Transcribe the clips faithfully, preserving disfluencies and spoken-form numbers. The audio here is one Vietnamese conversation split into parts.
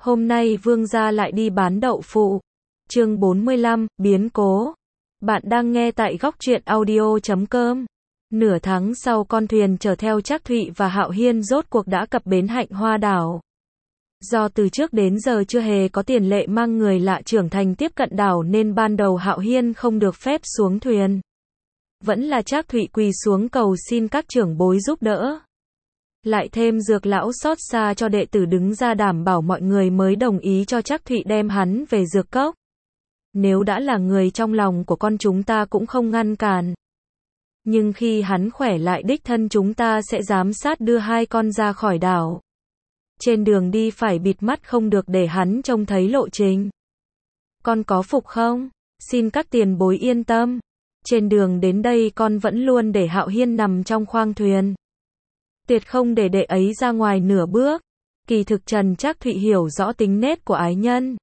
Hôm nay Vương gia lại đi bán đậu phụ. Chương bốn mươi lăm, biến cố. Bạn đang nghe tại góc truyện audio chấm com. Nửa tháng sau con thuyền chở theo Trác Thụy và Hạo Hiên rốt cuộc đã cập bến Hạnh Hoa đảo. Do từ trước đến giờ chưa hề có tiền lệ mang người lạ trưởng thành tiếp cận đảo nên ban đầu Hạo Hiên không được phép xuống thuyền. Vẫn là Trác Thụy quỳ xuống cầu xin các trưởng bối giúp đỡ. Lại thêm Dược lão xót xa cho đệ tử đứng ra đảm bảo mọi người mới đồng ý cho Trác Thụy đem hắn về dược cốc. Nếu đã là người trong lòng của con chúng ta cũng không ngăn cản. Nhưng khi hắn khỏe lại đích thân chúng ta sẽ giám sát đưa hai con ra khỏi đảo. Trên đường đi phải bịt mắt không được để hắn trông thấy lộ trình. Con có phục không? Xin các tiền bối yên tâm. Trên đường đến đây con vẫn luôn để Hạo Hiên nằm trong khoang thuyền. Tuyệt không để đệ ấy ra ngoài nửa bước. Kỳ thực Trần Trác Thụy hiểu rõ tính nết của ái nhân.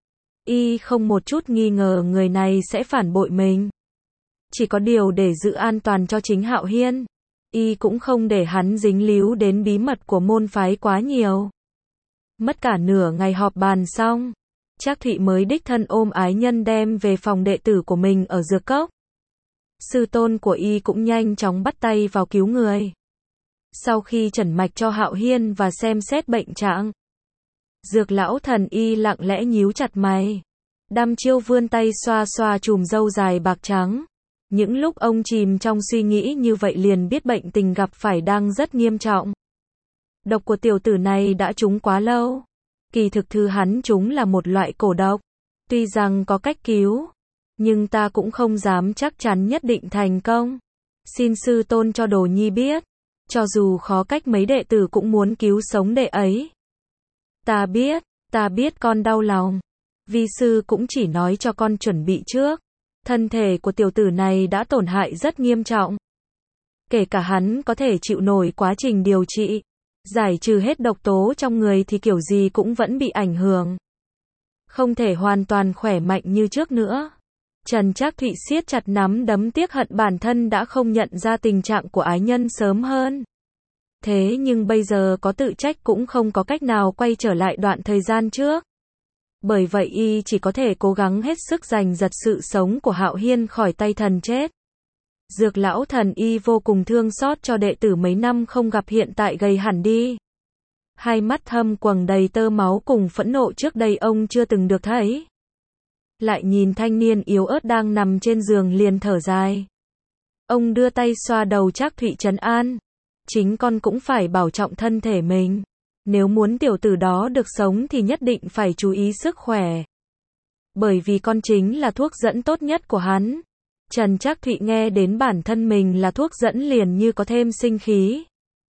Y không một chút nghi ngờ người này sẽ phản bội mình. Chỉ có điều để giữ an toàn cho chính Hạo Hiên, Y cũng không để hắn dính líu đến bí mật của môn phái quá nhiều. Mất cả nửa ngày họp bàn xong, Trác Thụy mới đích thân ôm ái nhân đem về phòng đệ tử của mình ở dược cốc. Sư tôn của Y cũng nhanh chóng bắt tay vào cứu người. Sau khi chẩn mạch cho Hạo Hiên và xem xét bệnh trạng, Dược lão thần Y lặng lẽ nhíu chặt mày. Đăm chiêu vươn tay xoa xoa chùm râu dài bạc trắng. Những lúc ông chìm trong suy nghĩ như vậy liền biết bệnh tình gặp phải đang rất nghiêm trọng. Độc của tiểu tử này đã trúng quá lâu. Kỳ thực thư hắn trúng là một loại cổ độc. Tuy rằng có cách cứu, nhưng ta cũng không dám chắc chắn nhất định thành công. Xin sư tôn cho đồ nhi biết. Cho dù khó cách mấy đệ tử cũng muốn cứu sống đệ ấy. Ta biết, ta biết con đau lòng. Vi sư cũng chỉ nói cho con chuẩn bị trước. Thân thể của tiểu tử này đã tổn hại rất nghiêm trọng. Kể cả hắn có thể chịu nổi quá trình điều trị, giải trừ hết độc tố trong người thì kiểu gì cũng vẫn bị ảnh hưởng. Không thể hoàn toàn khỏe mạnh như trước nữa. Trần Trác Thụy siết chặt nắm đấm tiếc hận bản thân đã không nhận ra tình trạng của ái nhân sớm hơn. Thế nhưng bây giờ có tự trách cũng không có cách nào quay trở lại đoạn thời gian trước. Bởi vậy Y chỉ có thể cố gắng hết sức giành giật sự sống của Hạo Hiên khỏi tay thần chết. Dược lão thần Y vô cùng thương xót cho đệ tử mấy năm không gặp hiện tại gầy hẳn đi. Hai mắt thâm quầng đầy tơ máu cùng phẫn nộ trước đây ông chưa từng được thấy. Lại nhìn thanh niên yếu ớt đang nằm trên giường liền thở dài. Ông đưa tay xoa đầu Trác Thụy trấn an. Chính con cũng phải bảo trọng thân thể mình. Nếu muốn tiểu tử đó được sống thì nhất định phải chú ý sức khỏe. Bởi vì con chính là thuốc dẫn tốt nhất của hắn. Trần Trác Thụy nghe đến bản thân mình là thuốc dẫn liền như có thêm sinh khí.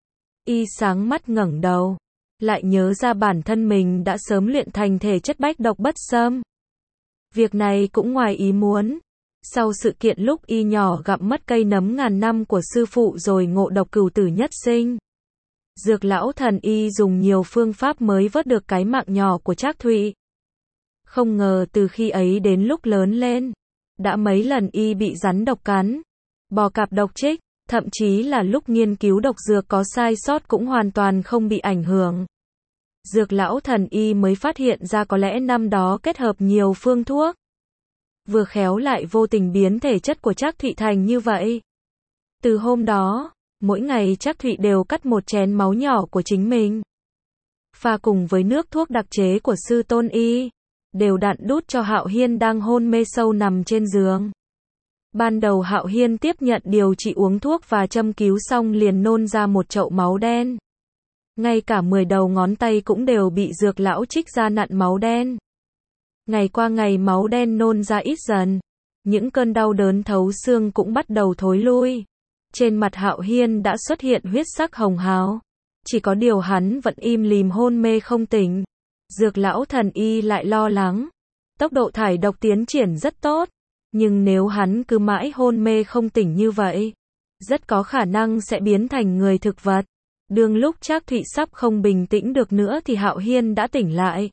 Y sáng mắt ngẩng đầu. Lại nhớ ra bản thân mình đã sớm luyện thành thể chất bách độc bất xâm. Việc này cũng ngoài ý muốn. Sau sự kiện lúc Y nhỏ gặm mất cây nấm ngàn năm của sư phụ rồi ngộ độc cửu tử nhất sinh. Dược lão thần Y dùng nhiều phương pháp mới vớt được cái mạng nhỏ của Trác Thụy. Không ngờ từ khi ấy đến lúc lớn lên, đã mấy lần Y bị rắn độc cắn, bò cạp độc trích, thậm chí là lúc nghiên cứu độc dược có sai sót cũng hoàn toàn không bị ảnh hưởng. Dược lão thần Y mới phát hiện ra có lẽ năm đó kết hợp nhiều phương thuốc. Vừa khéo lại vô tình biến thể chất của Trác Thụy thành như vậy. Từ hôm đó, mỗi ngày Trác Thụy đều cắt một chén máu nhỏ của chính mình. Pha cùng với nước thuốc đặc chế của sư tôn Y. Đều đặn đút cho Hạo Hiên đang hôn mê sâu nằm trên giường. Ban đầu Hạo Hiên tiếp nhận điều trị uống thuốc và châm cứu xong liền nôn ra một chậu máu đen. Ngay cả mười đầu ngón tay cũng đều bị dược lão trích ra nặn máu đen. Ngày qua ngày máu đen nôn ra ít dần. Những cơn đau đớn thấu xương cũng bắt đầu thối lui. Trên mặt Hạo Hiên đã xuất hiện huyết sắc hồng hào. Chỉ có điều hắn vẫn im lìm hôn mê không tỉnh. Dược lão thần Y lại lo lắng. Tốc độ thải độc tiến triển rất tốt. Nhưng nếu hắn cứ mãi hôn mê không tỉnh như vậy, rất có khả năng sẽ biến thành người thực vật. Đương lúc Trác Thụy sắp không bình tĩnh được nữa thì Hạo Hiên đã tỉnh lại.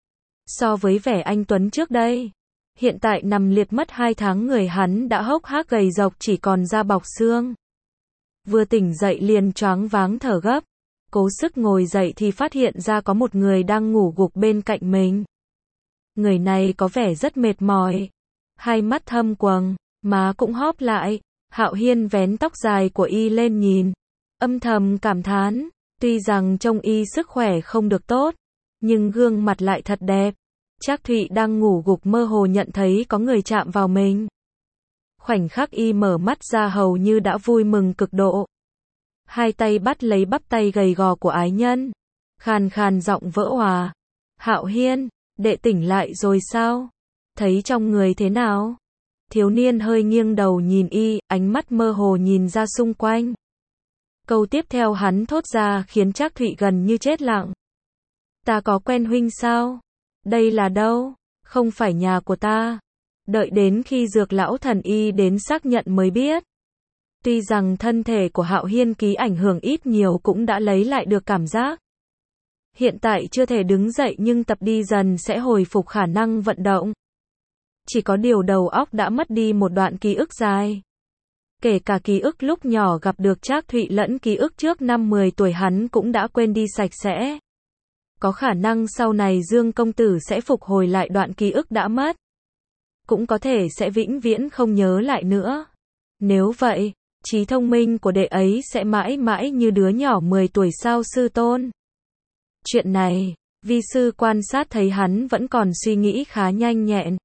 So với vẻ anh tuấn trước đây, hiện tại nằm liệt mất hai tháng người hắn đã hốc hác gầy rộc chỉ còn da bọc xương. Vừa tỉnh dậy liền choáng váng thở gấp. cố sức ngồi dậy thì phát hiện ra có một người đang ngủ gục bên cạnh mình. Người này có vẻ rất mệt mỏi, hai mắt thâm quầng, má cũng hóp lại. Hạo Hiên vén tóc dài của y lên nhìn, âm thầm cảm thán, tuy rằng trông y sức khỏe không được tốt, nhưng gương mặt lại thật đẹp. Trác Thụy đang ngủ gục mơ hồ nhận thấy có người chạm vào mình. Khoảnh khắc y mở mắt ra hầu như đã vui mừng cực độ. Hai tay bắt lấy bắp tay gầy gò của ái nhân, khàn khàn giọng vỡ òa. Hạo Hiên, đệ tỉnh lại rồi sao? Thấy trong người thế nào? Thiếu niên hơi nghiêng đầu nhìn y, ánh mắt mơ hồ nhìn ra xung quanh. Câu tiếp theo hắn thốt ra khiến Trác Thụy gần như chết lặng. Ta có quen huynh sao? Đây là đâu? Không phải nhà của ta. Đợi đến khi Dược lão thần y đến xác nhận mới biết. Tuy rằng thân thể của Hạo Hiên ký ảnh hưởng ít nhiều cũng đã lấy lại được cảm giác. Hiện tại chưa thể đứng dậy nhưng tập đi dần sẽ hồi phục khả năng vận động. Chỉ có điều đầu óc đã mất đi một đoạn ký ức dài. Kể cả ký ức lúc nhỏ gặp được Trác Thụy lẫn ký ức trước năm mười tuổi hắn cũng đã quên đi sạch sẽ. Có khả năng sau này Dương công tử sẽ phục hồi lại đoạn ký ức đã mất. Cũng có thể sẽ vĩnh viễn không nhớ lại nữa. Nếu vậy, trí thông minh của đệ ấy sẽ mãi mãi như đứa nhỏ mười tuổi sao sư tôn? Chuyện này, vi sư quan sát thấy hắn vẫn còn suy nghĩ khá nhanh nhẹn.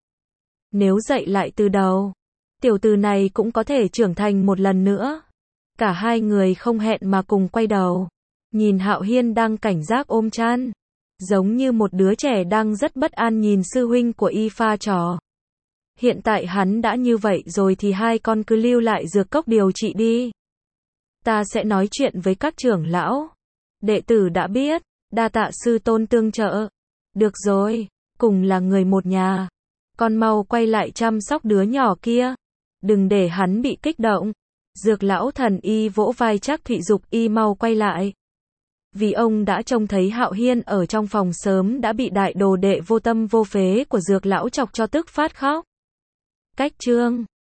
Nếu dậy lại từ đầu, tiểu tử này cũng có thể trưởng thành một lần nữa. Cả hai người không hẹn mà cùng quay đầu. Nhìn Hạo Hiên đang cảnh giác ôm chăn. Giống như một đứa trẻ đang rất bất an nhìn sư huynh của y pha trò. Hiện tại hắn đã như vậy rồi thì hai con cứ lưu lại dược cốc điều trị đi. Ta sẽ nói chuyện với các trưởng lão. Đệ tử đã biết, đa tạ sư tôn tương trợ. Được rồi, cùng là người một nhà. Con mau quay lại chăm sóc đứa nhỏ kia. Đừng để hắn bị kích động. Dược lão thần y vỗ vai Trác Thụy dục y mau quay lại. Vì ông đã trông thấy Hạo Hiên ở trong phòng sớm đã bị đại đồ đệ vô tâm vô phế của Dược lão chọc cho tức phát khóc. Cách chương